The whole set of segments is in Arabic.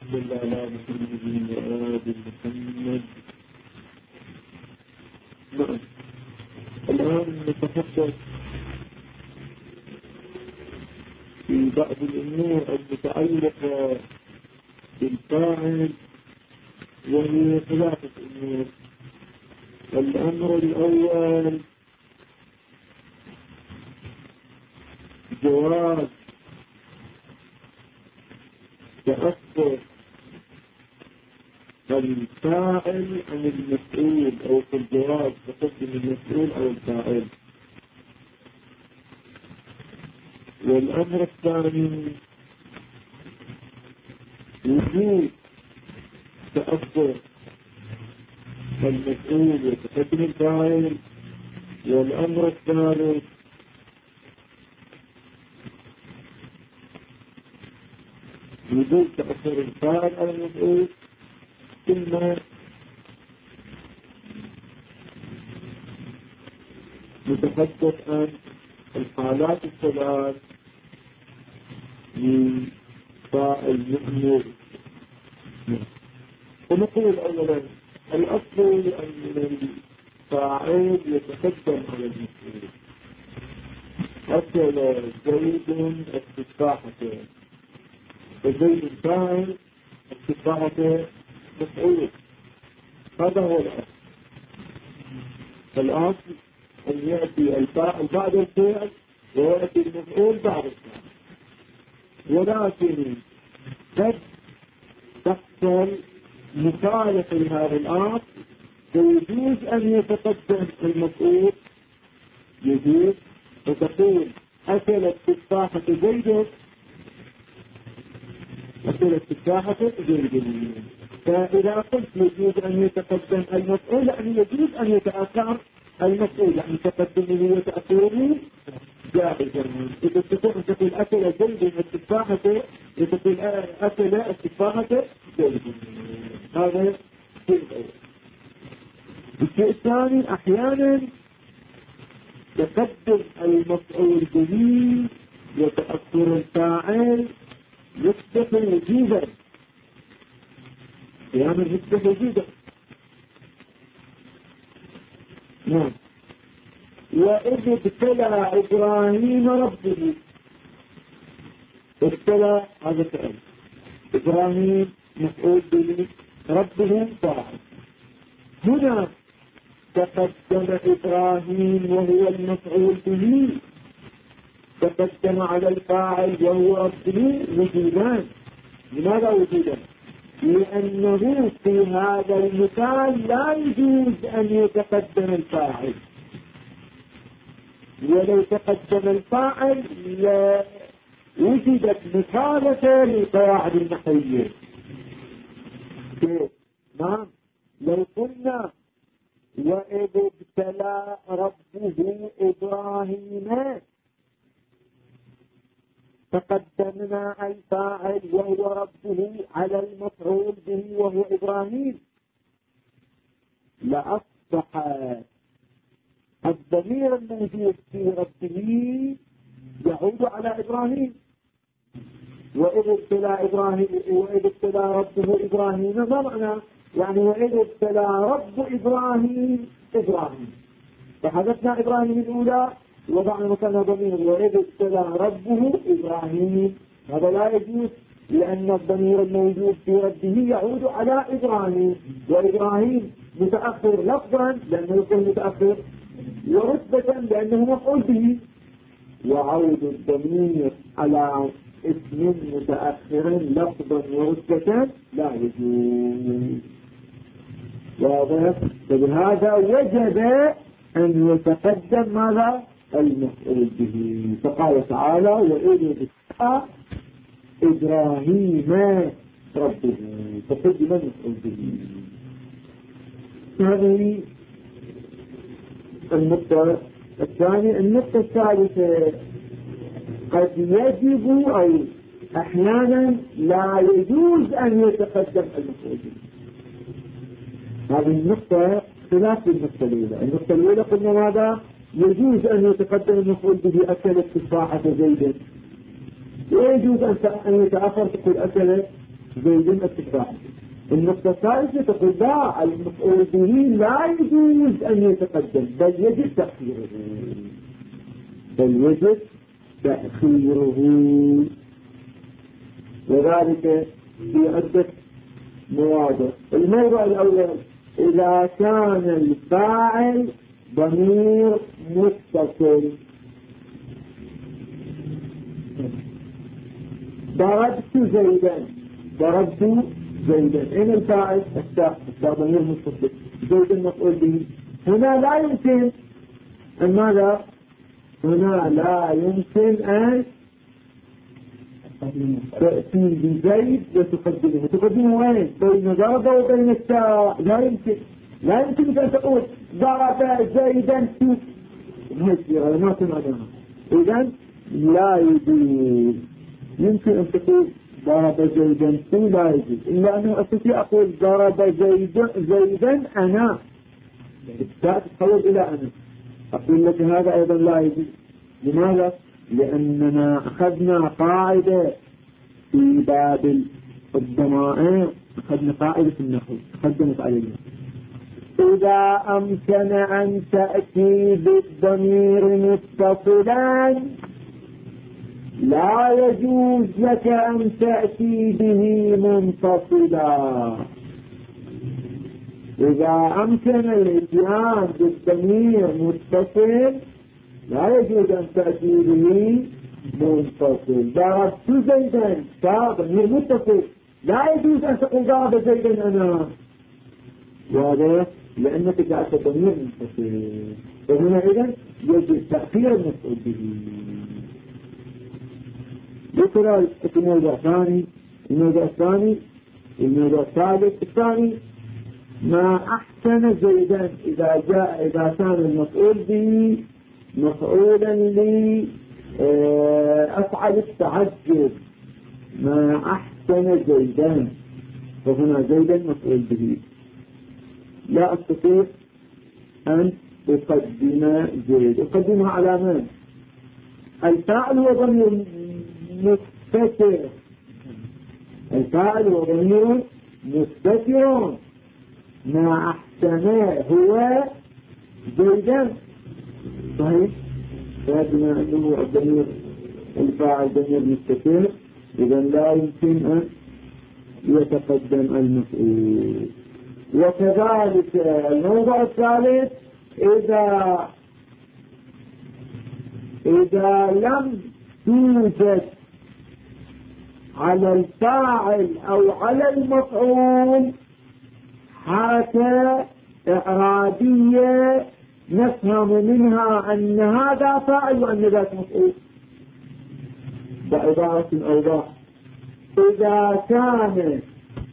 صل على محمد وآل محمد. نعم. الآن نتحدث في بعض الأمور المتعلقة بالفاعل، وهي ثلاثة أمور. الأمر الأول جواز تأثر الفاعل عن المسؤول، أو في الجواز تقدم المسؤول أو الفاعل. والأمر الثاني وجود تأثر المسؤول وتقدم الفاعل. والأمر الثالث وجود تأثر الفاعل على المسؤول. ثم نتحدث عن الحالات الثلاث لفاعل مؤمر. ونقول أولا الأصل أن الفاعل يتقدم على المسؤول. أكل زيد التفاحة، فزيد فاعل، التفاحة مفعول. هذا هو الأصل. الأصل أن يأتي الفاعل بعد الفعل ويأتي المفعول بعد الفعل، ولكن قد تحصل مخالفة لهذا الأصل، فيجوز أن يتقدم المفعول. يجوز فتقول أكلت تفاحة زيد، أكلت تفاحة زيد. فإذا قلت يجوز أن يتقدم المفعول، يعني يجوز أن يتأخر المفعول، يعني تقدمه وتأخيره جائزا. إذا تقول أكل زيد التفاحة، تقول أكل التفاحة زيد. هذا شيء أول. الشيء الثاني أحيانا تقدم المفعول به وتأخر الفاعل يصبح وجوبا، أحيانا يصبح وجوبا. نعم. وإذ ابتلى إبراهيم ربه، ابتلى هذا فعل، إبراهيم مفعول به، ربه فاعل. هنا تقدم إبراهيم وهو المفعول به، تقدم على الفاعل وهو ربه وجودان. لماذا وجودان؟ لأنه في هذا المثال لا يجوز أن يتقدم الفاعل، ولو تقدم الفاعل وجدت مخالفة للقواعد النحوية. نعم. لو قلنا وإذ ابتلى ربه إبراهيم، تقدمنا الفاعل وهو ربه على المفعول به وهو إبراهيم، لأصبح الضمير الموجود في ربه يعود على إبراهيم. وإذ ابتلى ربه إبراهيم، ما معنى؟ يعني وإذ ابتلى رب إبراهيم إبراهيم، فحدثنا إبراهيم الأولى وضعنا مكانها ضمير وإذ ابتلى ربه إبراهيم. هذا لا يجوز، لأن الضمير الموجود في ربه يعود على إبراهيم، وإبراهيم متأخر لفظا لأنه يكون متأخر، ورتبة لأنه مفعول به. وعود الضمير على اسم متأخر لفظا ورتبة لا يجوز. واضح؟ فبهذا وجب أن يتقدم ماذا؟ المفعول به. فقال تعالى وإذ ابتلى إبراهيم ربه، فقدم المفعول به. هذه النقطة الثانية. النقطة الثالثة قد يجب أو أحيانا لا يجوز أن يتقدم المفعول به. هذه النقطة خلاف النقطة الأولى. النقطة الأولى قلنا ماذا؟ يجوز أن يتقدم المفعول به أكلت تفاحة زيد، ويجوز أن يتأخر تقول أكلت زيد التكرار. النقطة الثالثة تقول لا، المفعول به لا يجوز أن يتقدم بل يجب تأخيره، وذلك في عدة مواضع. الموضع الأول إذا كان الفاعل ضمير متصل. ضربت زيدا إن الفاعل التاء ضمير متصل، زيد المفعول به. هنا لا يمكن أن ماذا؟ هنا لا يمكن أن تأتي بزيد وتقدمه وين؟ بين ضرب وبين التاء. لا يمكن أن تقول ضرب زيدا في هالصيغة، ما سمعناها. إذن لا يجوز. يمكن أن تقول ضرب زيدا في، لا يجوز، إلا أنه أستطيع أقول ضرب زيدا أنا، التاء تتحول إلى أنا، أقول لك هذا أيضا لا يجوز. لماذا؟ لأننا أخذنا قاعدة في باب الضمائر، أخذنا قاعدة في النحو تقدمت علينا: إذا أمكن أن تأتي بالضمير متصلا لا يجوز لك أن تأتي به منفصلا. إذا أمكن الإتيان بالضمير متصل لا يجوز أن تأتي به منفصل. ضربت زيدا ضمير متصل، لا يجوز أن تقول ضرب زيدا أنا، واضح؟ لأنك جاءت ضمير منفصل. فهنا إذن يجب تأخير المفعول به. ذكر الموضوع الثاني. الموضوع الثاني ما أحسن زيدا إذا كان المفعول به مفعولا لأفعل التعجب. ما أحسن زيدا، فهنا زيدا مفعول به، لا أستطيع أن أقدم زيد. أقدمها على من؟ الفاعل هو ضمير مستتر، الفاعل هو ضمير مستتر. ما أحسن هو زيدا، صحيح؟ فبما أنه الضمير الفاعل ضمير مستتر إذن لا يمكن أن يتقدم المفعول. وكذلك الموضع الثالث إذا لم توجد على الفاعل أو على المفعول حركة إعرابية نفهم منها أن هذا فاعل وأن ذاك مفعول بعبارة أوضح. إذا كان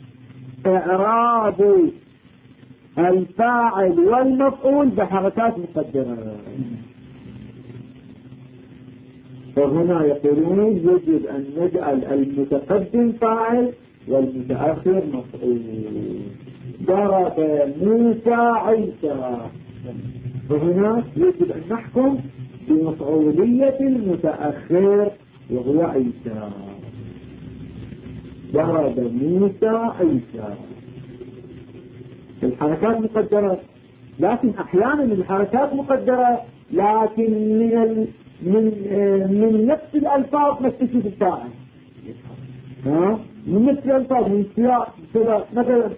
إعراب الفاعل والمفعول بحركات مقدرة، فهنا يقولون يجب أن نجعل المتقدم فاعل والمتأخر مفعول. ضرب موسى عيسى، فهنا يجب أن نحكم بمفعولية المتأخر وهو عيسى. ضرب موسى عيسى. الحركات مقدرة، لكن أحيانا الحركات مقدرة لكن من نفس الألفاظ نستفيد الفاعل، من نفس الألفاظ، من سياق كذا. مثلا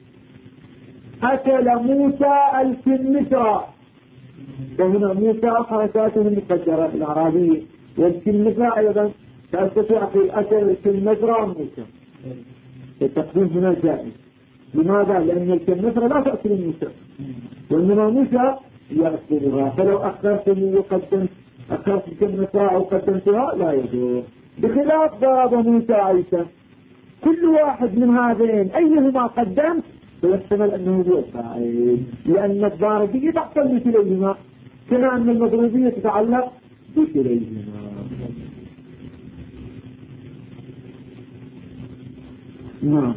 أكل موسى الكمثرى، وهنا موسى حركاته المقدرة العربية، والكمثرى أيضا تستطيع في أكل الكمثرى موسى، التقديم هنا جائز. لماذا؟ لأن الكمثرى لا تأكل موسى، وإنما موسى يأكلها، فلو أخرتني وقدمت أخرت الكمثرى أو قدمتها لا يجوز. بخلاف ضرب موسى عيسى، كل واحد من هذين أيهما قدمت فيحتمل أنه هو الفاعل، لأن الضاربية تحصل بكليهما كما أن المضروبية تتعلق بكليهما. نعم.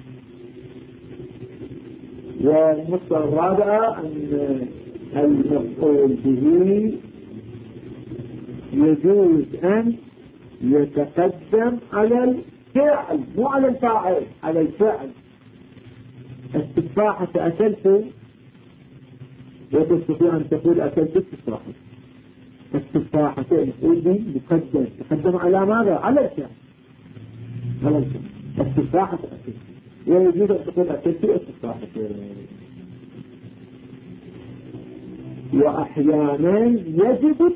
والنقطة الرابعة أن المفعول به يجوز أن يتقدم على الفعل مو على الفاعل، على الفعل. التفاحة أكلت وتستطيع أن تقول أكلت التفاحة. التفاحة مفعول به يقدم على ماذا؟ على الفعل، على الفعل. التفاحة أكلت، ويجوز أن تقول أكلت التفاحة. وأحيانا يجب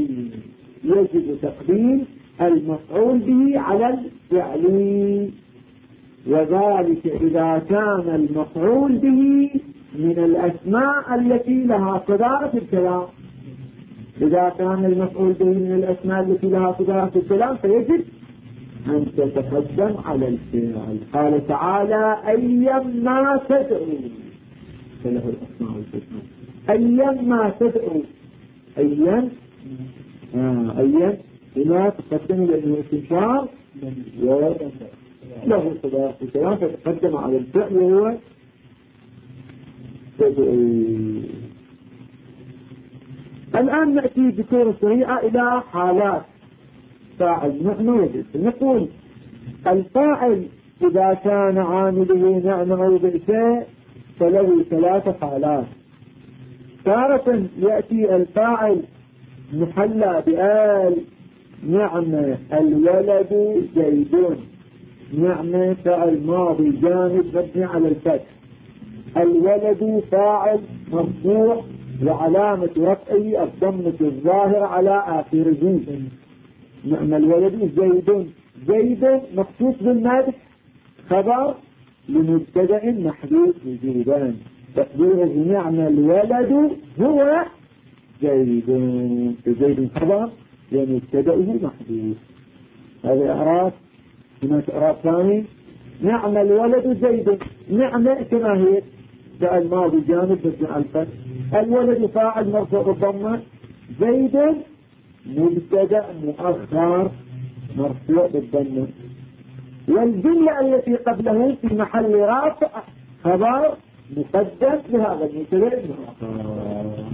تقديم المفعول به على الفعل، وذلك إذا كان المفعول به من الأسماء التي لها صدارة الكلام. إذا كان المفعول به من الأسماء التي لها صدارة الكلام فيجب أن تتقدم على الفعل. قال تعالى أيما تدعو فله الأسماء الحسنى. أيما تدعو، أيا هنا تقدم لأنه استنشار له صدارة الكلام فتقدم على الفعل وهو تدعو. الآن نأتي بصورة سريعة إلى حالات فاعل نعمة وبئس. نقول الفاعل إذا كان عامله نعمة أو بئس فله 3 حالات. تارة يأتي الفاعل محلى بآل نعمة الولد زيد، نعمة فعل ماضي جامد مبني على الفتح، الولد فاعل مرفوع وعلامة رفعه الضمة الظاهرة على آخره. نعم الولد زيد مخصوص بالمدح خبر لمبتدأ محذوف وجوبا، تقديره نعم الولد هو زيد خبر لمبتدأه محذوف. هذا إعراب. هناك إعراب ثاني نعم الولد زيد، نعمة كما هي فعل ماضي جامد مبني على الفتح، الولد فاعل مرفوع بالضمة، زيد مبتدأ مؤخر مرفوع بالضمة، والجملة التي قبله في محل رفع خبر مقدم لهذا المبتدأ المؤخر.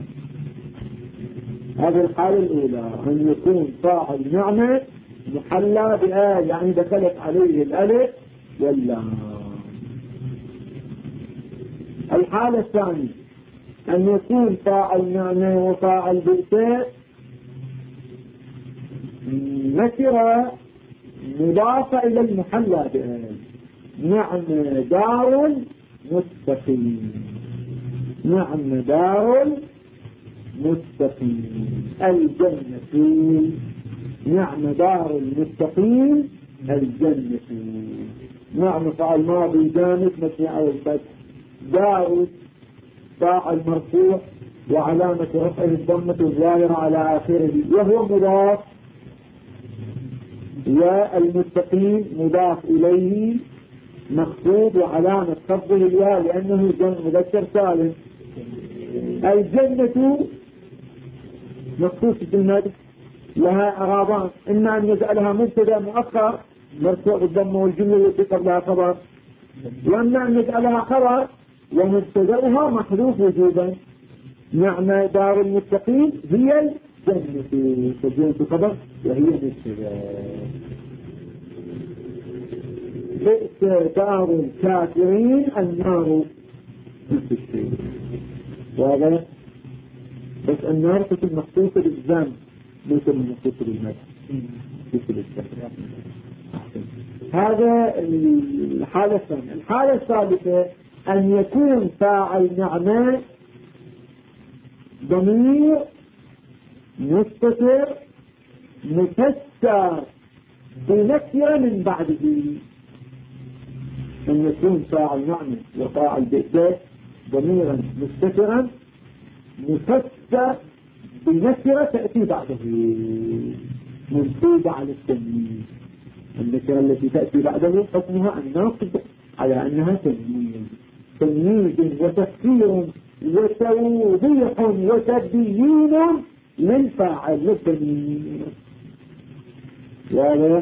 هذه الحالة الأولى أن يكون فاعل نعمة محلى بآل يعني دخلت عليه الألف واللام. الحالة الثانية أن يكون فاعل نعمة وفاعل بئس نكرة مضافة إلى المحلى بآل. نعم دار مستقيم، نعم دار مستقيم الجنة، نعم دار المستقيم الجنة. نعم فعل ماضي جامد مبني على الفتح، دار فاعل مرفوع وعلامة رفعه الضمة الظاهرة على آخره وهو مضاف، والمستقيم مضاف إليه مخفوض وعلامة خفضه الياء لأنه جمع مذكر سالم. الجنة مخصوصة بالمدح لها إعرابان، إما أن يجعلها مبتدأ مؤخر مرفوع بالضمة والجملة التي قبلها خبر، وإما أن يجعلها خبر ومبتدأها محذوف وجوبا. نعم دار المتقين هي الجنة، تجين خبر وهي مبتدأ. بئس دار الكافرين النار نفس الشيء. وهذا بس النار تكون مخصوصة بالذنب ليس مخصوصة بالمدح مثل الذنب. هذا الحالة الثانية. الحالة الثالثة أن يكون فاعل نعمة ضمير مستتر مفسر بنكرة من بعده. أن يكون فاعل نعمة وفاعل بئس ضميرا مستترا مفسر بنكرة تأتي بعده منصوبة على التمييز. النكرة التي تأتي بعده حكمها الناصب على أنها تمييز وتفسير وتوضيح وتبيين للفاعل للتمييز. يعني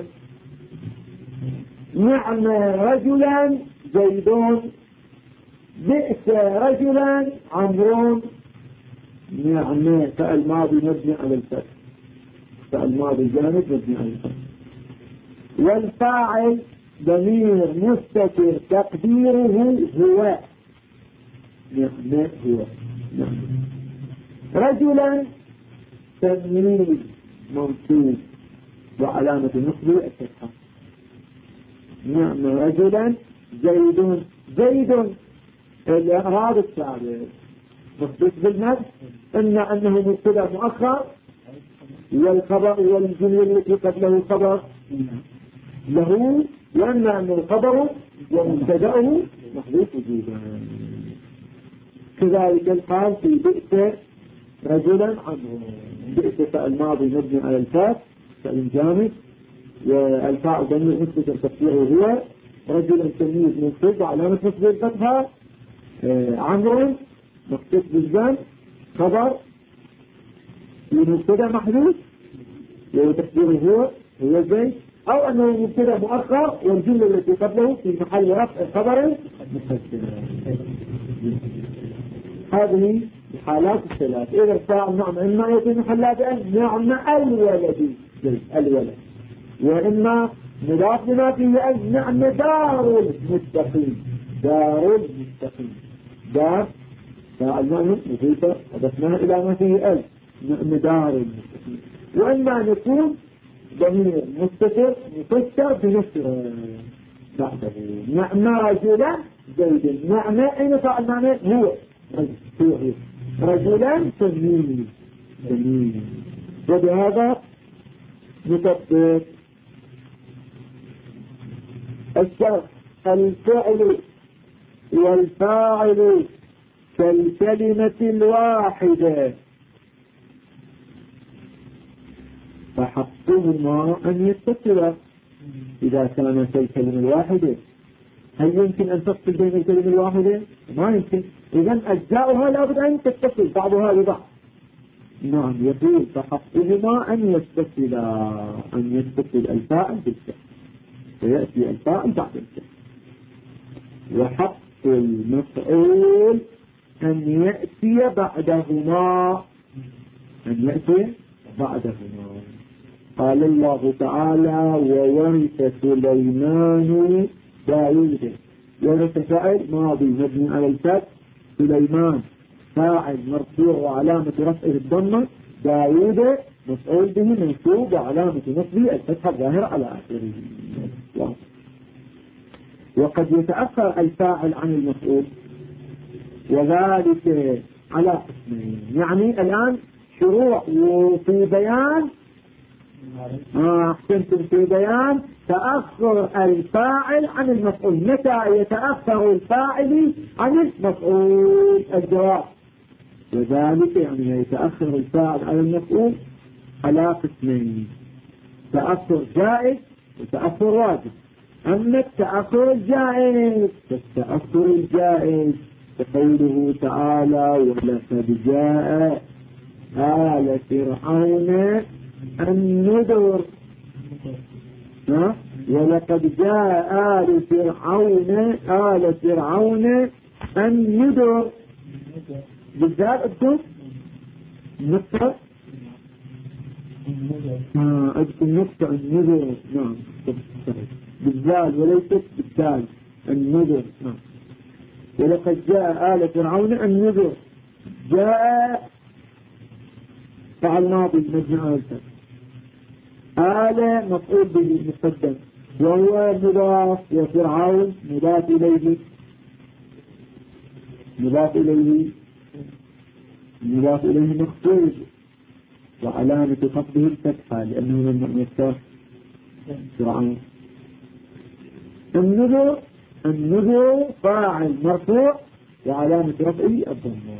نعم رجلا زيدون، بئس رجلا عمرون. نعم فعل ماضي مبني على الفتح، فعل ماضي جامد مبني على الفتح، والفاعل ضمير مستتر تقديره هو. نعم هو. نعم. رجلا تمييز منصوب وعلامة نصبه الفتحة. نعم رجلا زيد. زيد الإعراب الثالث مخصوص بالمد إما أنه مبتدأ مؤخر والخبر والجملة التي قبله خبر له، وإما أن الخبر ومبتدأه محذوف وجوبا. كذلك الحال في بئس رجلا عنه. بئس الماضي مبني على الفاء فإن جامد، والفاء ضمير مستتر تفسيره هو. رجلا تمييز منصوب علامة نصب الفتحة. عمرو مخصوص بالجمع خبر مبتدا محذوف وتقديره هو زيد، أو أنه مبتدا مؤخر والجملة التي قبله في محل رفع خبر مقدم. هذه الحالات الثلاث. إذا صار نعم إما يكون محلها بأن نعم الولد، وإما مضاف لما فيه أن نعم دار المتقين. دار فالمعنى مضيفة أضفناها إلى ما فيه أل نعم دار المتقين. وإما نكون ضمير مستتر مفسر بنصر بعده. نعم رجلا زيد. نعم أين صار المعنى هو رجلا تمييز. وبهذا نطبق الشرط. الفعل والفاعل كالكلمة الواحدة فحقهما أن يتصلا إذا كانت الكلمة الواحدة. هل يمكن أن تفصل بين الكلمة الواحدة؟ ما يمكن. إذن أجزاؤها لابد أن تتصل بعضها ببعض. نعم يقول فحقهما أن يتصل الفاعل بالفعل فيأتي الفاعل بعد الفعل. وحق المفعول أن يأتي بعدهما. قال الله تعالى وورث سليمان داود. ورث فاعل ماضي مبني على الفتح، سليمان فاعل مرفوع وعلامة رفعه الضمة، داود مفعول به منصوب وعلامة نصبه الفتحة الظاهرة على آخره. وقد يتأخر الفاعل عن المفعول وذلك على قسمين. يعني الآن شروع في بيان في بيان تأخر الفاعل عن المفعول. متى يتأخر الفاعل عن المفعول؟ الجواب وذلك يعني يتأخر الفاعل عن المفعول على قسمين: تأخر جائز وتأخر واجب. أما التأخر الجائز فالتأخر الجائز كقوله تعالى ولقد جاء آل فرعون النذر. ولقد جاء آل فرعون النذر. بالذات أكتب نقطة نقطة النذر. نعم بالذال وليست بالدال. النذر. ولقد جاء آل فرعون النذر. جاء فعل ماضي مبني على الفتح، آل مفعول به مقدم، وهو مضاف، وفرعون مضاف إليه مخفوض وعلامة خفضه الفتحة لأنه من يفتح فرعون. النذر فاعل مرفوع وعلامة رفعه الضمة.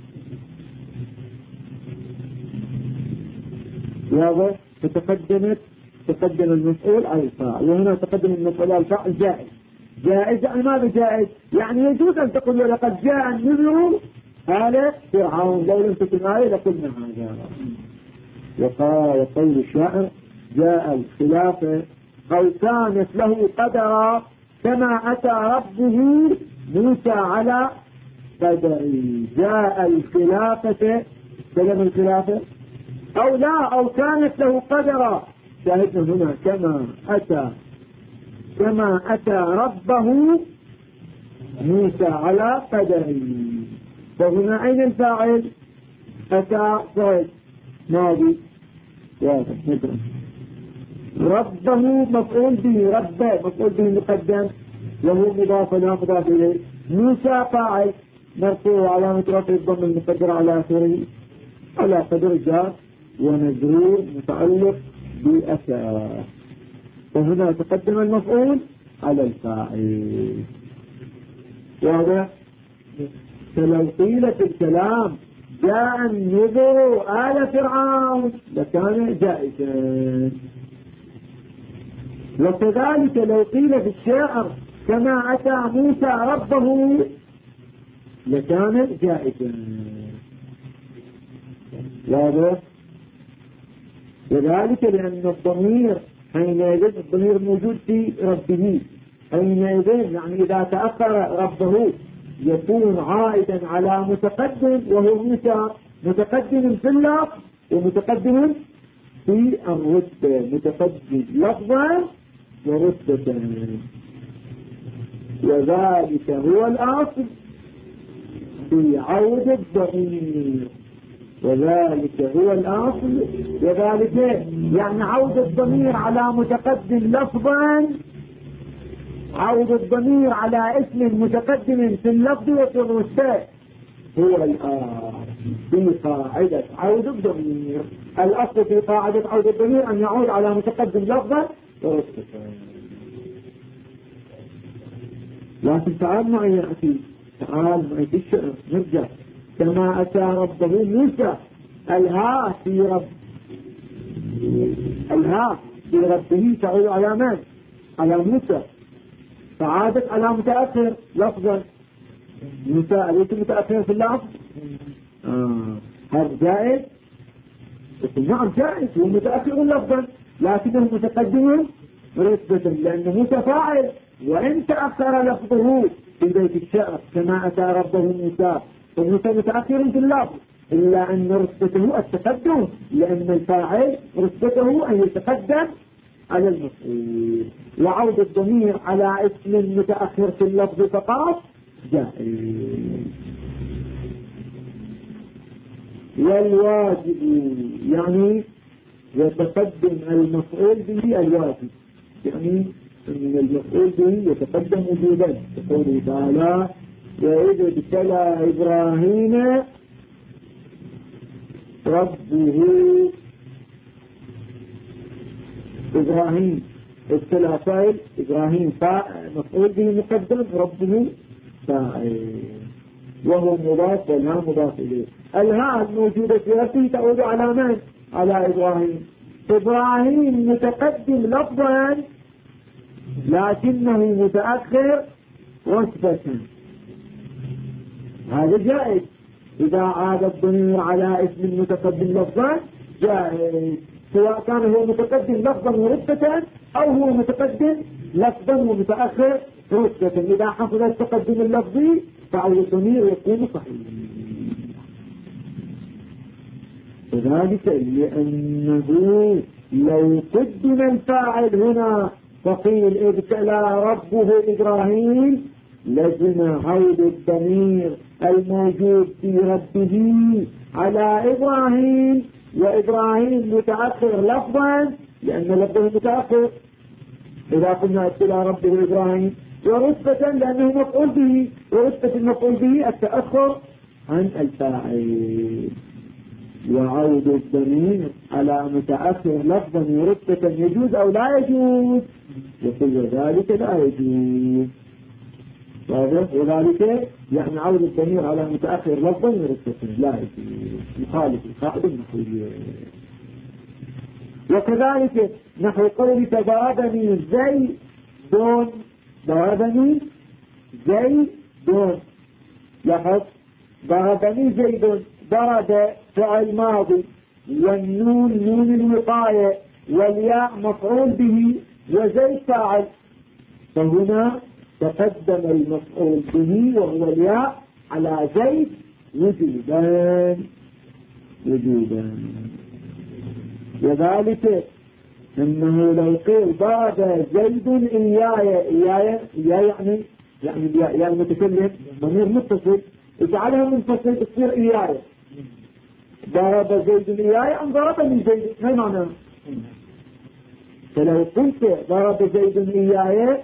واضح؟ تقدم المفعول على الفاعل، وهنا تقدم المفعول على الفاعل جائز. يعني ماذا جائز؟ يعني يجوز أن تقول لقد جاء النذر آل فرعون. لو لم تكن آية لقلنا هذا. وقال قول الشاعر جاء الخلافة أو كانت له قدرا كما أتى ربه موسى على قدره. جاء الخلافة كلمة الخلافة أو لا أو كانت له قدرا. شاهدنا هنا كما أتى كما أتى ربه موسى على قدره. فهنا أين الفاعل؟ أتى فاعل ماضي واضح مثلا. ربه مفعول به، ربه مفعول به مقدم وهو مضاف لا مضاف إليه. موسى فاعل مرفوع علامة رفع الضم المقدر على آخره على قدر جار ومجرور متعلق بأتى. وهنا تقدم المفعول على الفاعل. واضح؟ فلو قيل في الكلام جاء النذر آل فرعون لكان جائزا. وكذلك لو قيل في الشاعر كما أتى موسى ربه لكان جائزا. واضح؟ وذلك لأن الضمير حينئذ الضمير موجود في ربه حينئذ، يعني إذا تأخر ربه يكون عائدا على متقدم وهو موسى، متقدم في اللفظ ومتقدم في الرتبة، متقدم لفظا ورتبة. وذلك هو الأصل في عود الضمير. وذلك هو الأصل. وذلك يعني عود الضمير على متقدم لفظا، عود الضمير على اسم متقدم في اللفظ وفي الرتبة هو الأصل في قاعدة عود الضمير. الأصل في قاعدة عود الضمير أن يعود على متقدم لفظا ورتبة. لكن تعال معي يا أخي، تعال معي في الشعر نرجع. كما أتى ربه موسى، الها في رب، الها في ربه تعود على من؟ على موسى، فعادت على متأخر لفظا. موسى أليس متأخر في اللفظ؟ هذا جائز؟ نعم جائز، هو متأخر لفظا لكنه متقدم رتبة لأن موسى فاعل، وإن تأخر لفظه في بيت الشعر كما أتى ربه موسى فموسى متأخر في اللفظ، إلا أن رتبته التقدم لأن الفاعل رتبته أن يتقدم على المفعول. وعود الضمير على اسم متأخر في اللفظ فقط جائز. والواجب يعني يتقدم المفعول به الواجب، يعني أن المفعول به يتقدم وجودا. يقول تعالى وإذ ابتلى إبراهيم ربه، إبراهيم ابتلى فاعل، إبراهيم مفعول به مقدم، ربه فاعل وهو مضاف والها مضاف إليه. الهاء الموجودة في ربه تعود على من؟ على إبراهيم. إبراهيم متقدم لفظا لكنه متأخر رتبة، هذا جائز. إذا عاد الضمير على اسم متقدم لفظا جائز، سواء كان هو متقدم لفظا ورتبة أو هو متقدم لفظا ومتأخر رتبة. إذا حصل التقدم اللفظي فعول الضمير يكون صحيح. وذلك لأنه لو قدم الفاعل هنا فقيل ابتلى ربه إبراهيم لزم عود الضمير الموجود في ربه على إبراهيم، وإبراهيم متأخر لفظا لأن لفظه متأخر إذا قلنا ابتلى ربه إبراهيم، ورتبة لأنه مفعول به، ورتبة المفعول به التأخر عن الفاعل. وعود الضمير على متأخر لفظا ورتبة يجوز أو لا يجوز؟ يقول ذلك لا يجوز. وذلك يعني عود الضمير على متأخر لفظا ورتبة لا يجوز، مخالف القاعدة النحوية. وكذلك نحو قول ضربني زيد، ضربني زيد، لاحظ ضربني زيد، ضرب فعل ماضي والنون نون الوقاية والياء مفعول به وزيد فاعل، فهنا تقدم المفعول به وهو الياء على زيد وجودا. وذلك أنه لو قيل ضرب زيد إياي يعني متكلم ضمير متصل اجعلها منفصل تصير إياي. ضرب زيد إياي أم ضربني زيد، ما معنى؟ فلو قلت ضرب زيد إياي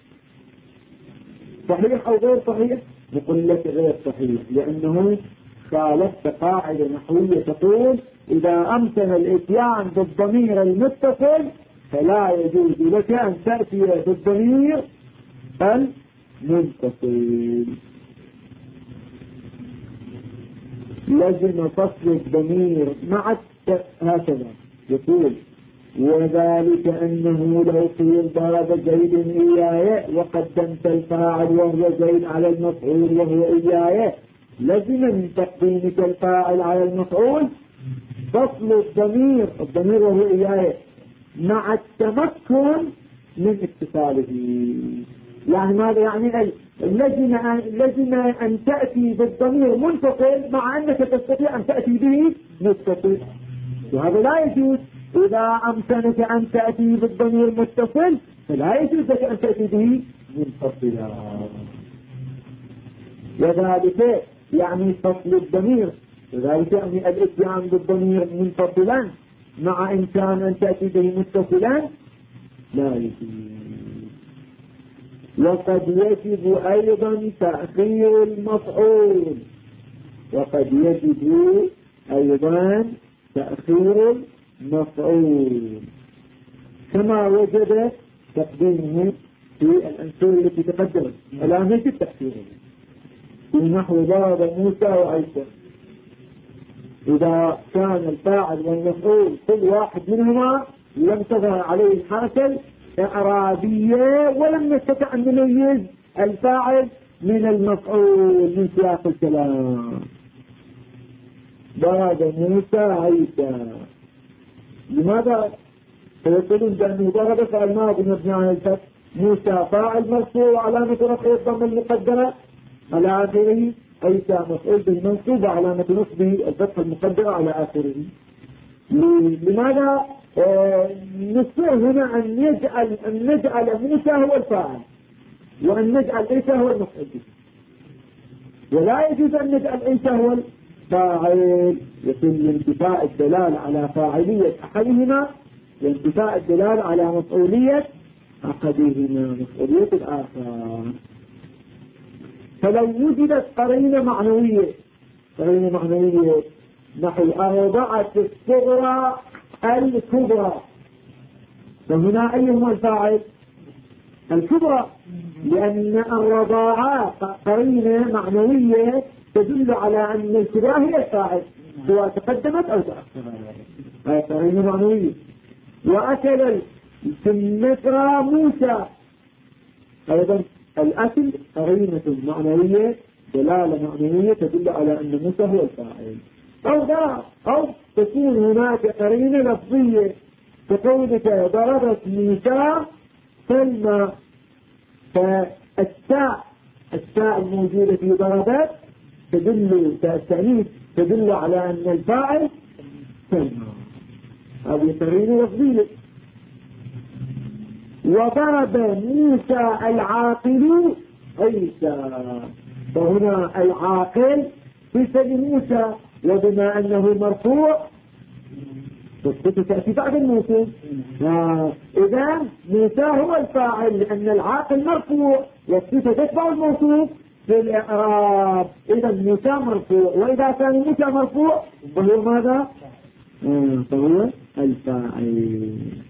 صحيح أو غير صحيح؟ نقول لك غير صحيح، لأنه خالفت قاعدة نحوية تقول إذا أمكن الإتيان بالضمير المتصل فلا يجوز لك أن تأتي بالضمير المنفصل. لازم فصل الضمير مع هكذا يقول وذلك أنه لو قيل ضرب زيد إياي وقدمت الفاعل وهو زيد على المفعول وهو إياي لازم من تقديمك الفاعل على المفعول فصل الضمير وهو إياي مع التمكن من اتصاله. يعني ماذا يعني؟ لازم أن تأتي بالضمير منفصل مع أنك تستطيع أن تأتي به متصل، وهذا لا يجوز. إذا أمكنك أن تأتي بالضمير متصل فلا يجوز لك أن تأتي به منفصلا. وذلك يعني فصل الضمير، وذلك يعني الاتيان بالضمير منفصلا مع إمكان أن تأتي به متصلا لا يجوز. وقد يجب أيضا تأخير المفعول، وقد يجب أيضا تأخير المفعول كما وجد تقديمه في الأمثلة التي تقدمت. الآن يجب تأخيره في نحو ضرب موسى وعيسى. إذا كان الفاعل والمفعول كل واحد منهما لم تظهر عليه الحركة إعرابية ولم نستطع أن نميز الفاعل من المفعول من سياق الكلام. ضرب موسى عيسى، لماذا؟ فيقولون بأنه ضرب فعل ماضي مبني على الفتح، موسى فاعل مرفوع وعلامة رفعه الضمة المقدرة على آخره، عيسى مفعول بالمنصوب وعلامة نصبه الفتحة المقدرة على آخره. لماذا نستطيع هنا أن نجعل موسى هو الفاعل وأن نجعل عيسى هو المفعول به، ولا يجوز أن نجعل عيسى هو الفاعل. يتم انتفاء الدلال على فاعلية أحدهما وانتفاء الدلال على مفعولية أحدهما مفعولية الآخر. فلو وجدت قرينة معنوية نحو أرضعت الصغرى الكبرى، فهنا أيهما الفاعل؟ الكبرى، لأن الرضاعة قرينة معنوية تدل على أن الكبرى هي الفاعل سواء تقدمت أو تأخرت، هي قرينة معنوية. وأكل السمسرى موسى، أيضا الأكل قرينة معنوية دلالة معنوية تدل على أن موسى هو الفاعل. أو تكون هناك قرينة لفظية كقولك ضربت موسى سلمى، فالتاء الموجودة في ضربت التأنيث تدل على أن الفاعل سلمى، هذه قرينة لفظية. وضرب موسى العاقل عيسى، فهنا العاقل في سبيل موسى، وبما أنه مرفوع تأتي بعد الموصوف، إذا موسى هو الفاعل لأن العاقل مرفوع والصفة تتبع الموصوف في الإعراب. إذا موسى مرفوع، وإذا كان موسى مرفوع فهو ماذا؟ فهو الفاعل.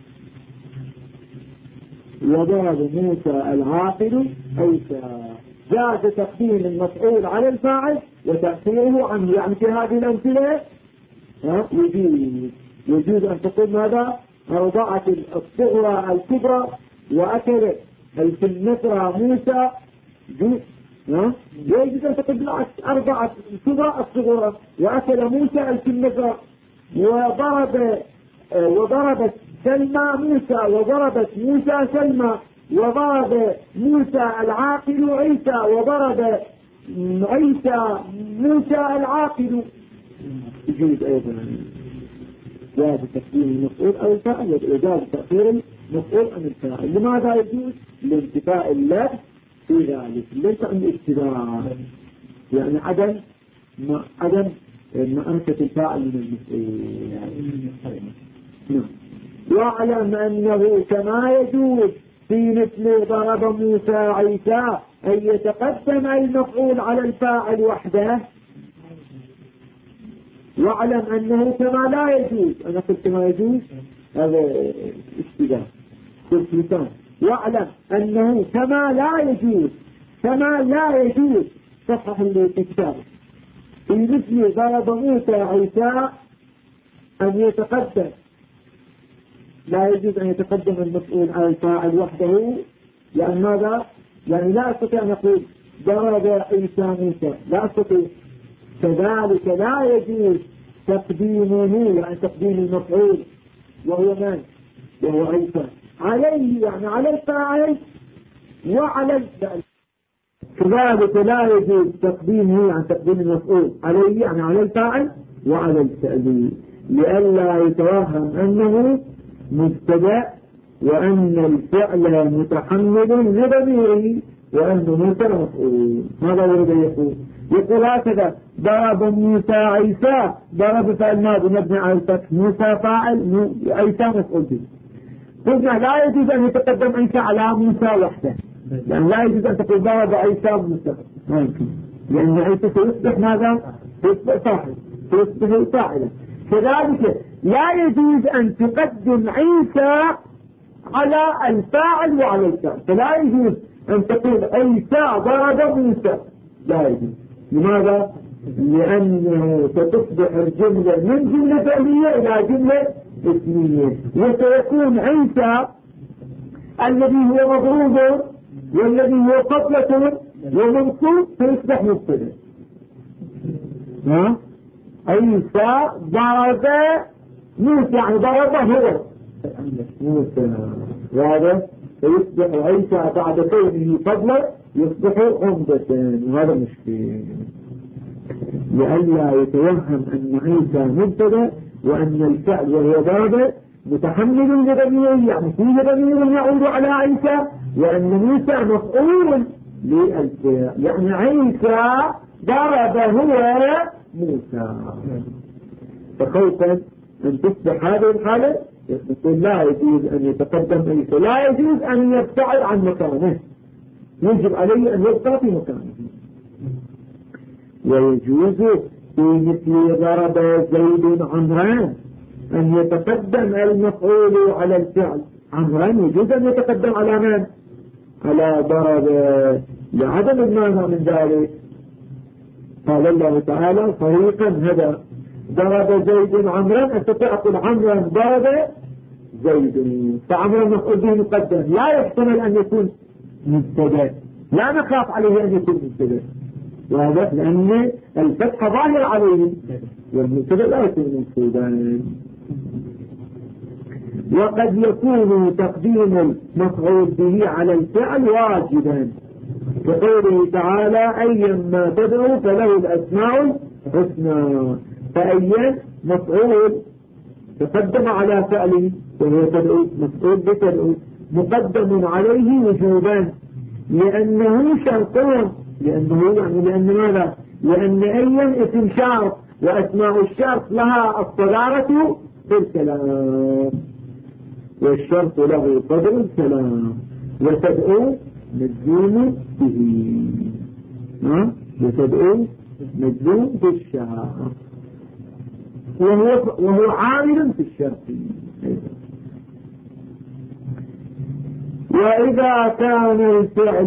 وضرب موسى العاقل عيسى، جاز تقديم المفعول على الفاعل وتأخيره عنه. يعني في هذه الأمثلة يجوز أن تقول ماذا؟ أرضعت الصغرى الكبرى وأكلت الكمثرى موسى، يجوز أن تقول أرضعت الكبرى الصغرى وأكل موسى الكمثرى، وضربت سلمى موسى وضربت موسى سلمى، وضرب موسى العاقل عيسى وضرب عيسى موسى العاقل. يجوز أيضا. جاز تقديم المفعول أو الفاعل وجاز تأخير المفعول عن الفاعل. لماذا يجوز؟ لانتفاء اللفظ في ذلك، ليس عن الاشتباه، يعني عدم معرفة الفاعل من المفعول. واعلم أنه كما يجوز في مثل ضرب موسى عيسى أن يتقدم المفعول على الفاعل وحده. واعلم أنه كما لا يجوز، أنا قلت كما يجوز هذا اشتباه قلت لسان. واعلم أنه كما لا يجوز صفح الكتاب في مثل ضرب موسى عيسى أن يتقدم، لا يجوز أن يتقدم المفعول على الفاعل وحده. يعني ماذا؟ يعني لا أستطيع أن أقول ضرب عيسى موسى، لا أستطيع. كذلك لا يجوز تقديمه، يعني تقديم المفعول وهو من؟ وهو عيسى عليه، يعني على الفاعل وعلى الفاعل. كذلك لا يجوز تقديمه، يعني تقديم المفعول عليه، يعني على الفاعل وعلى الفعل، لئلا يتوهم أنه مبتدأ وأن الفعل متحمل لضميره وأنه موسى مفعول. ماذا يريد يقول؟ يقول هكذا: ضرب موسى عيسى، ضرب فعل ماضي مبني على الفتح، موسى فاعل، عيسى مفعول به. قلنا لا يجوز أن يتقدم عيسى على موسى وحده، يعني لا يجوز أن تقول ضرب عيسى موسى، ما يمكن، لأن عيسى سيصبح ماذا؟ سيصبح فاعل، سيصبح فاعلا. كذلك لا يجوز أن تقدم عيسى على الفاعل وعلى الفاعل، فلا يجوز أن تقول عيسى ضرب موسى، لا يجوز. لماذا؟ لأنه ستصبح الجملة من جملة فعلية إلى جملة اسمية، وسيكون عيسى الذي هو مضروب والذي هو قبلة ومنصوب سيصبح مبتدأ. عيسى ضرب موسى، يعني ضربه هو موسى، وهذا فيصبح عيسى بعد كونه قبله يصبح عمدة، وهذا مشكل. لئلا يتوهم أن عيسى مبتدأ وأن الفعل وهو ضرب متحمل لضميره، يعني فيه ضمير يعود على عيسى، وأن موسى مفعول للفعل، يعني عيسى ضرب هو موسى. فخوفا أن تصبح هذه الحالة يقول لا يجوز أن يتقدم عيسى، لا يجوز أن يبتعد عن مكانه، يجب عليه أن يبقى في مكانه. ويجوز في مثل ضرب زيد عمران أن يتقدم المفعول على الفعل. عمران يجوز أن يتقدم على من؟ على ضرب، لعدم المانع من ذلك. قال الله تعالى: فريقا هدى ضرب زيد عمران، أستطيع أقول عمران ضرب زيد، فعمران مفعول به مقدم، لا يحتمل أن يكون مبتدأ، لا نخاف عليه أن يكون مبتدأ، وهذا لأن الفتح ظاهر عليه والمبتدأ لا يكون منصوبا. وقد يكون تقديم المفعول به على الفعل واجبا، كقوله تعالى: أيما تدعو فله الأسماء الحسنى، فأيا مفعول تقدم على فعله وهو تدعو، مفعول بتدعو مقدم عليه وجوبا، لأنه شرطان، لأن ماذا؟ لأن أيا اسم شرط، وأسماء الشرط لها الصدارة في الكلام، والشرط له قدر الكلام، وتدعو مجزوم به، وتدعو مجزوم بالشرط، وهو عامل في الشرط. وإذا كان الفعل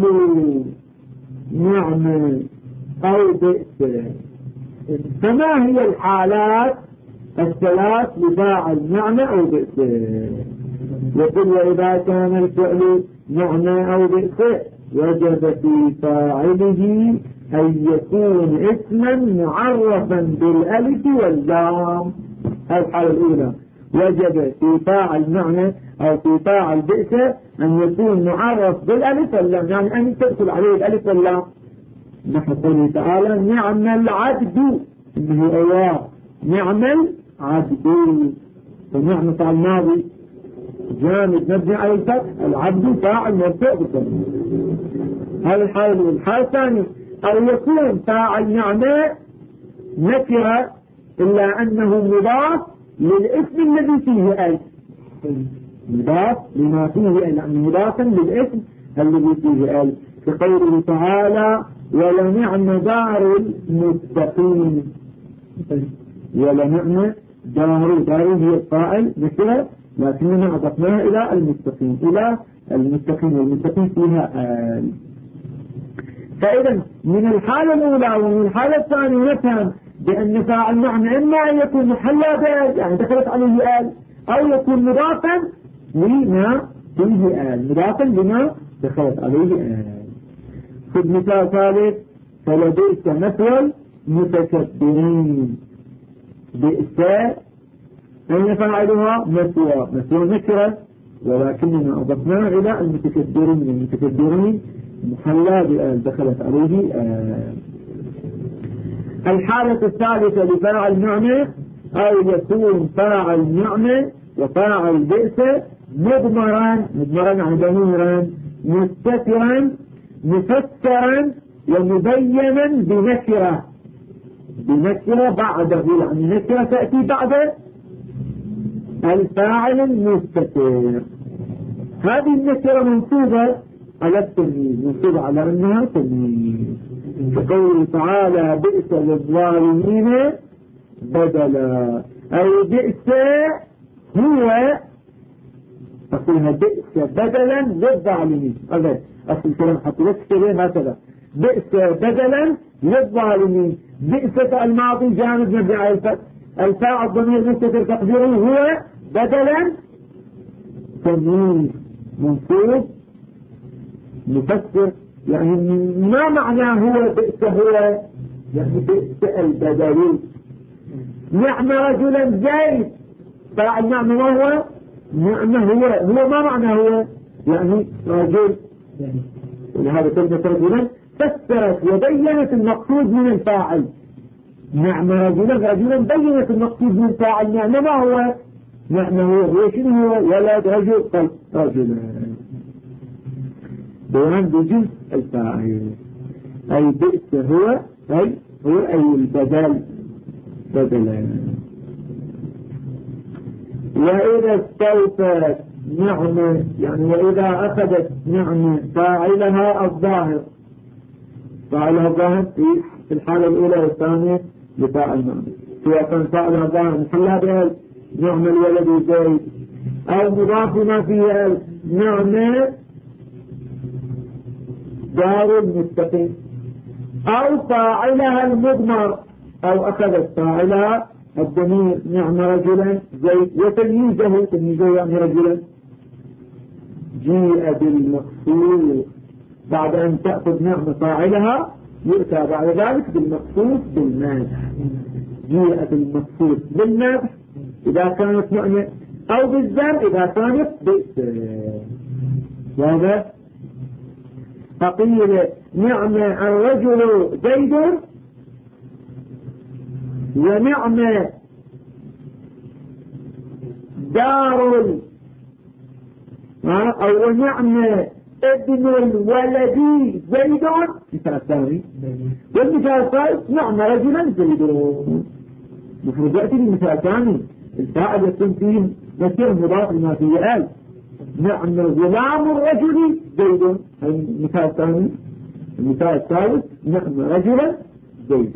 نعم أو بئس، فما هي الحالات الثلاث لفاعل نعم أو بئس؟ يقول: وإذا كان الفعل نعم أو بئس وجب في فاعله أن يكون اسما معرفا بالألف واللام. الحالة الأولى: وجب في فاعل نعم أو في فاعل بئس أن يكون معرف بالألف واللام، يعني أن تدخل عليه الألف واللام، نحو قوله تعالى: نعم العبد، إنه أياه نعم العبد، فنعم فعل ماضي جامد مبني على الفتح، العبد فاعل مرفوع بالضمير. هذا الحالة الأولى. الحالة الثانية أو يكون فاعل نعمة نكرة إلا أنه مضاف للاسم الذي فيه أي، مضاف لما فيه أي، يعني مضافا للاسم الذي فيه أي، كقوله تعالى ولنعم دار المتقين. ولنعم دار هي الفاعل نكرة لكننا أضفناها إلى المتقين، إلى المتقين، والمتقين فيها آل. فإذا من الحالة الأولى ومن الحالة الثانية نفهم بأن فاعل نعمة إما أن يكون محلى بآل يعني دخلت عليه آل، أو يكون مضافا لما فيه آل، مضافا لما دخلت عليه آل. خذ مثال ثالث، فلبئس مثل المتكبرين. بئس أين فاعلها؟ مثوى نكرة ولكننا أضفناها إلى المتكبرين، المتكبرين محلى بآل دخلت عليه آل. الحالة الثالثة لفاعل نعمة أو يكون فاعل نعمة وفاعل بئس مضمرا عن ضميرا مستترا مفسرا ومبينا بنكرة بعده، يعني نكرة تأتي بعد الفاعل المستتر. هذه النكرة منصوبة على التمييز، منصوبة على أنها تمييز، كقوله تعالى بئس للظالمين بدلا، أي بئس هو أقولها بئس بدلا للظالمين. هذا أصل الكلام حتى لا تكتبين هكذا، بئس بدلا للظالمين. بئس الماضي جانب مبني على الفتح، الفاعل ضمير مستتر تقديره هو بدلا تمييز منصوب مفسر. يعني ما معناه هو بئس هو؟ يعني بئس البدلي. نعم رجلا زيد، فاعل نعم ما هو؟ نعم هو ما معناه هو؟ يعني رجل، ولهذا كلمة رجلا فسرت وبينت المقصود من الفاعل. نعم رجلا بينت المقصود من الفاعل. نعم ما هو؟ نعم هو شنو هو؟ ولد رجل، طيب رجل بيان بجزء الفاعل. أي بئس هو أي البدل بدلا. وإذا استوفت نعمة يعني وإذا أخذت نعمة فاعلها الظاهر في الحالة الأولى والثانية لفاعل نعمة، سواء كان فاعلها الظاهر محلها بها نعمة الولد زيد، أو مضاف ما فيها نعمة دار المتقين، أو فاعلها المضمر، أو أخذت فاعلها الضمير نعم رجلا زيد وتمييزه يعني رجلا. جيء بالمقصود بعد أن تأخذ نعم فاعلها يؤتى بعد ذلك بالمقصود بالمادح. جيء بالمقصود بالمادح إذا كانت نعمة، أو بالذم إذا كانت بئس. واضح؟ فقيل نعم الرجل زيد ونعم دار أو نعم ابن الولد زيد مثال الثاني، والمثال الثالث نعم رجلا زيد. نحن جاءت المثال الثاني الفاعل يكون فيه نكر مضاف لما فيه آل. نعم غلام الرجل زيد المثال الثاني. المثال الثالث نعم رجلا زيد.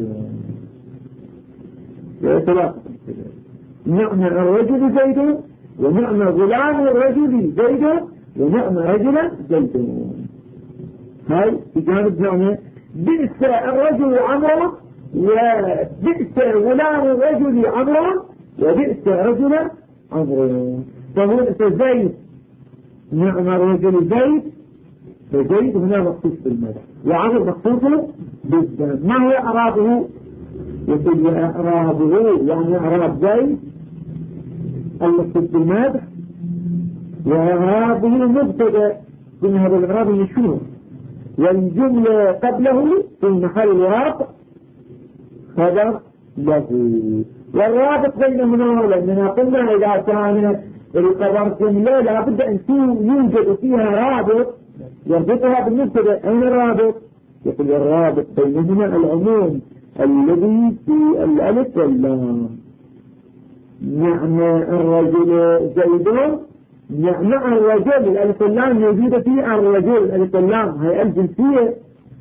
ثلاثة نعم الرجل زيد ونعم غلام الرجل زيد ونعم رجلا زيد. هاي في جانب نعمة. بئس الرجل عمرو وبئس غلام الرجل عمرو وبئس رجلا عمرو. فهو زيد نعم الرجل زيد، فزيد هنا مخصوص بالمدح وعمرو مخصوص بالذم. ما هو أعرابه؟ يقول أعرابه يعني أعراب زيد المخصوص بالمدح، وهذه مبتدأ من هذا الإعراب المشهور، والجملة قبله في محل الإعراب خبر له. والرابط بينهما لأننا قلنا إذا كانت الخبر جملة لا بد أن يوجد فيها رابط يربطها بالمبتدأ. أين الرابط؟ يقول الرابط بينهما العموم الذي في الألف واللام. نعم الرجل زيد، نعم الرجل الألف واللام موجودة في الرجل الألف واللام، هي الجنسية.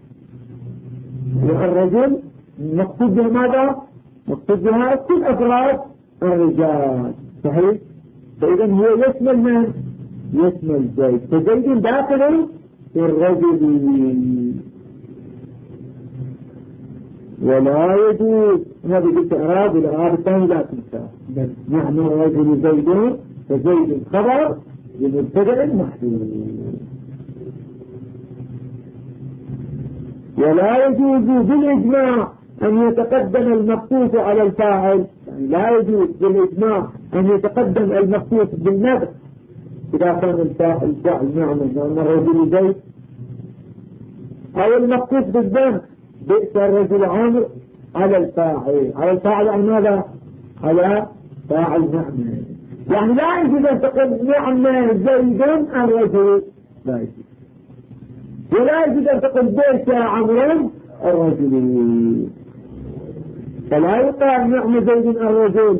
الرجل مقصود بها ماذا؟ مقصود بها كل أفراد الرجال، صحيح؟ فإذا هو يشمل من؟ يشمل زيد، فزيد داخل في الرجل. ولا يجوز هذا قلت إعراب، الإعراب الثاني لا تنسى. نعم الرجل زيد، فزيد خبر لمبتدأ محذوف. ولا يجوز بالإجماع أن يتقدم المخصوص على الفاعل، يعني لا يجوز بالإجماع أن يتقدم المخصوص بالنبع إذا كان الفاعل نعم الرجل زيد، أو المخصوص بالذنب بئس الرجل عمرو على الفاعل. على الفاعل عن ماذا؟ على فاعل نعمة. يعني لا يجوز أن تقول نعمة زيد الرجل، لا يجوز. ولا يجوز أن تقول بئس عمرو الرجل، فلا يقال نعمة زيد الرجل.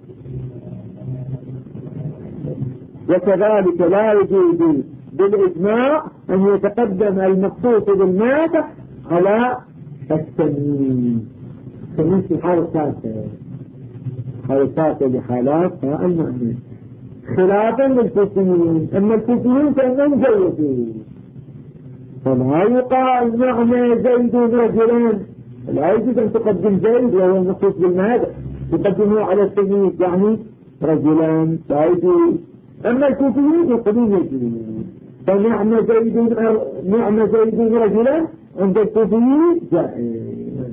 وكذلك لا يجوز بالإجماع أن يتقدم المخصوص بالنافع على التمييز. التمييز في الحالة الثالثة، الحالة الثالثة بحالات المعنى خلافا للكوفيين. أما الكوفيين فإنهم جوزوا، فلا يقال نعم زيد رجلان، لا يجوز أن تقدم زيد وهو المخصوص بالنافع تقدمه على التمييز يعني رجلان، لا يجوز. أما الكوفيين يقولون يجوز، فنعم زيد رجلا عند الكوفيين جائز.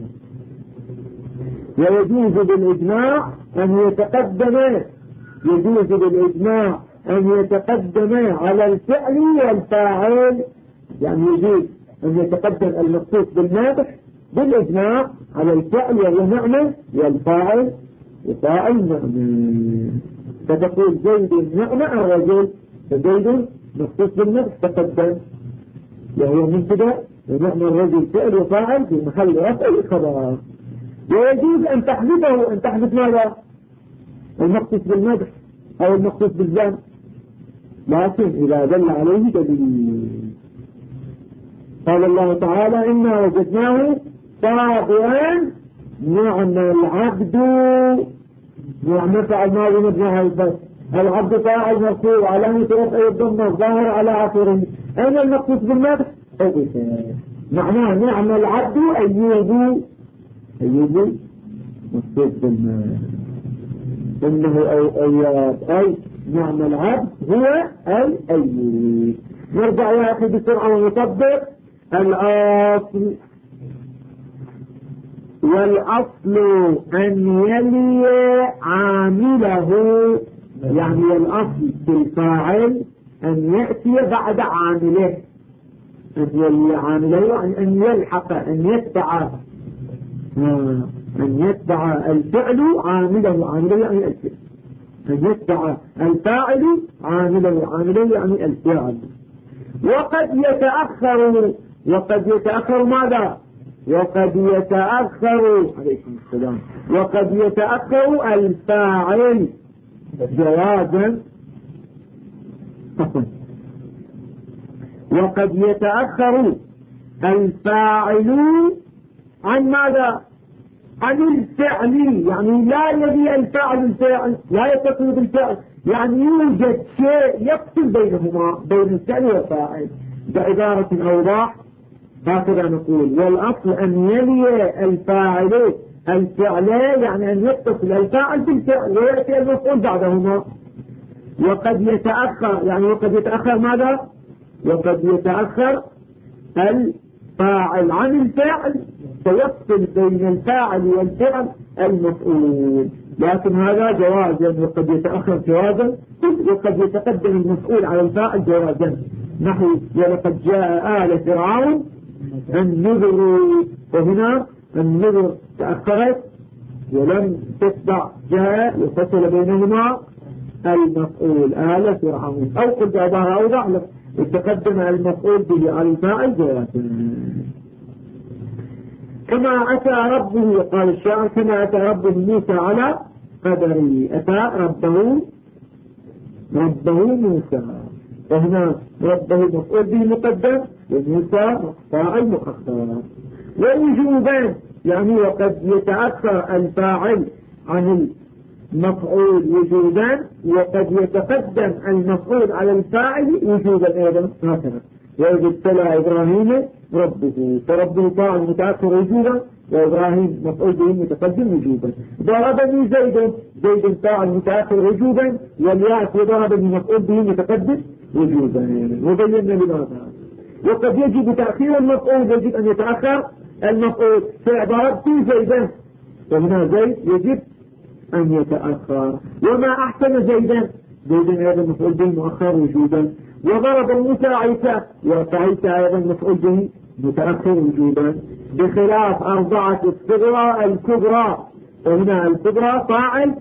ويجوز بالإجماع أن يتقدم على الفعل والفاعل، يعني يجوز أن يتقدم المخصوص بالنافع بالإجماع على الفعل وهو نعمة والفاعل وفاعل نعمة. فتقول زيد نعمة الرجل، فزيد مخصوص بالنفس تقدم وهو مبتدأ، ونعمة الرجل فعل وفاعل في محل رفع الخبر. ويجوز أن تحذفه، أن تحذف ماذا؟ المخصوص بالمدح أو المخصوص بالذنب، لكن إذا دل عليه دليل. قال الله تعالى إنا وجدناه صابرا نعم العبد، نعم فعل ماضي مبني على الفتح، العبد فاعل مرفوع علامة رفعه الضمة الظاهر على آخره. أين المخصوص بالمدح؟ معناه نعم العبد أيوب مخصوص بالمدح، إنه أياب أي نعم العبد هو أيوب. نرجع يا أخي بسرعة ونطبق الأصل. والأصل أن يلي عامله، يعني الأصل في الفاعل أن يأتي بعد عامله، أن يلي عامله يعني أن يلحق، أن يتبع الفعل عامله يعني الفعل، أن يتبع الفاعل عامله يعني الفعل. وقد يتأخر ماذا؟ وقد يتأخر عليكم السلام، وقد يتأخر الفاعل جوازا، وقد يتأخر الفاعل عن ماذا؟ عن الفعل، يعني لا يبي الفعل لا يتصل بالفعل، يعني يوجد شيء يفصل بينهما، بين الفعل والفاعل. بعبارة أوضح هكذا نقول والأصل أن يلي الفاعل الفعل، يعني أن يتصل الفاعل بالفعل ويأتي المفعول بعدهما. وقد يتأخر، يعني وقد يتأخر ماذا؟ وقد يتأخر الفاعل عن الفعل فيفصل بين الفاعل والفعل المفعول، لكن هذا جوازا، وقد يتأخر جوازا، وقد يتقدم المفعول على الفاعل جوازا. نحو ولقد جاء آل فرعون النذر، وهنا النذر تأخرت ولم تتبع جاء وفصل بينهما المفعول آل فرعون، أو قل بعضها أوضح لك تقدم المفعول به على الفاعل جوازا. كما أتى ربه، قال الشاعر كما أتى ربه موسى على قدره، أتى ربه موسى، وهنا ربه مفعول به مقدم وموسى فاعل مؤخر. ووجوبا يعني وقد يتأخر الفاعل عن المفعول وجوبا، وقد يتقدم المفعول على الفاعل وجوبا أيضا هكذا. وإذ ابتلى إبراهيم ربه، فربه فاعل متأخر وجوبا، وإبراهيم مفعول به متقدم وجوبا. ضربني زيد فاعل متأخر وجوبا، والياء وضربني مفعول به متقدم وجوبا. وبينا لماذا. وقد يجب تأخير المفعول، يجب أن يتأخر المفعول. فضربت زيدا، وهنا زيد يجب أن يتأخر. وما أحسن زيدا هذا مفعول به مؤخر وجوبا. وضرب موسى عيسى، وعيسى أيضا مفعول به متأخر وجوبا، بخلاف أربعة الصغرى الكبرى، وهنا الكبرى فاعل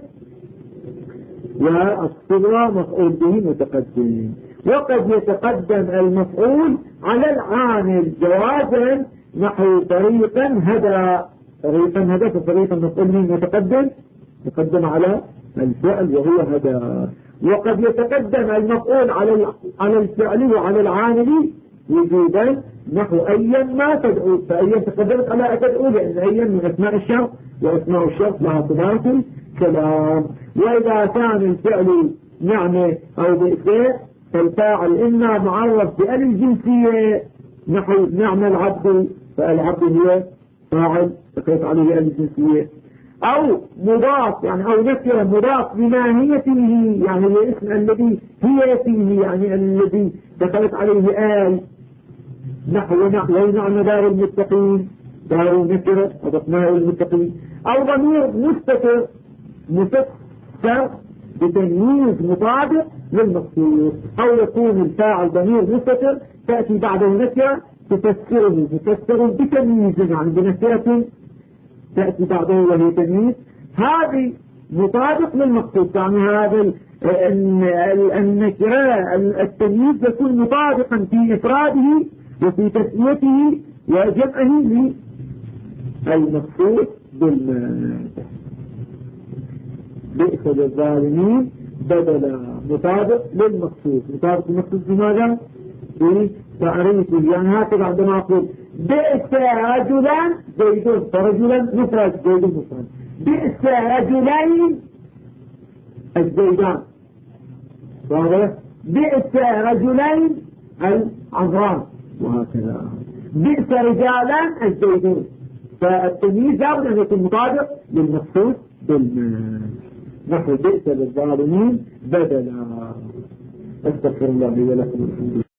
والصغرى مفعول به متقدم. وقد يتقدم المفعول على العامل جوازا، نحو طريقا هدى، فطريقا مفعول به متقدم يقدم على الفعل وهو هدى. وقد يتقدم المفعول على الفعل وعلى العامل وجوبا، نحو أيا ما تدعو، فأيا تقدمت على تدعو، لأن أيا من أسماء الشرط، وأسماء الشرط لها صفات كلام. وإذا كان الفعل نعمة أو بإثبات، فالفاعل إما معرف بأل الجنسية، نحو نعم العبد، فالعبد هو فاعل تقيت عليه أل الجنسية، أو مضاف يعني أو نكرة مضاف بماهيته، يعني الاسم الذي هي فيه، يعني الذي دخلت عليه آل، نحو نعم دار المتقين، دار نكرة أضفناها المتقين. أو ضمير مستتر بتمييز مطابق للمقصود، أو يكون الفاعل ضمير مستتر تأتي بعده نكرة تفسره بتمييز، يعني بنكرة تأتي بعده وهي تمييز، هذه مطابق للمقصود. يعني هذا النكرة التمييز يكون مطابقا في إفراده وفي تسميته وجمعه للمقصود بالمادة. بئس للظالمين بدلا مطابق للمقصود. مطابق للمقصود بماذا؟ في تعريفه، يعني هكذا عندما أقول بئس رجلا زيد، فرجلا مفرد زيد مفرد، بئس رجلين الزيدان، واضح؟ بئس رجلين العمران، وهكذا. بئس رجالا الزيدون، فالتمييز لابد أن يكون مطابق للمقصود بالمعنى. نحو بئس للظالمين بدلا. استغفر الله لي ولكم الحمد لله.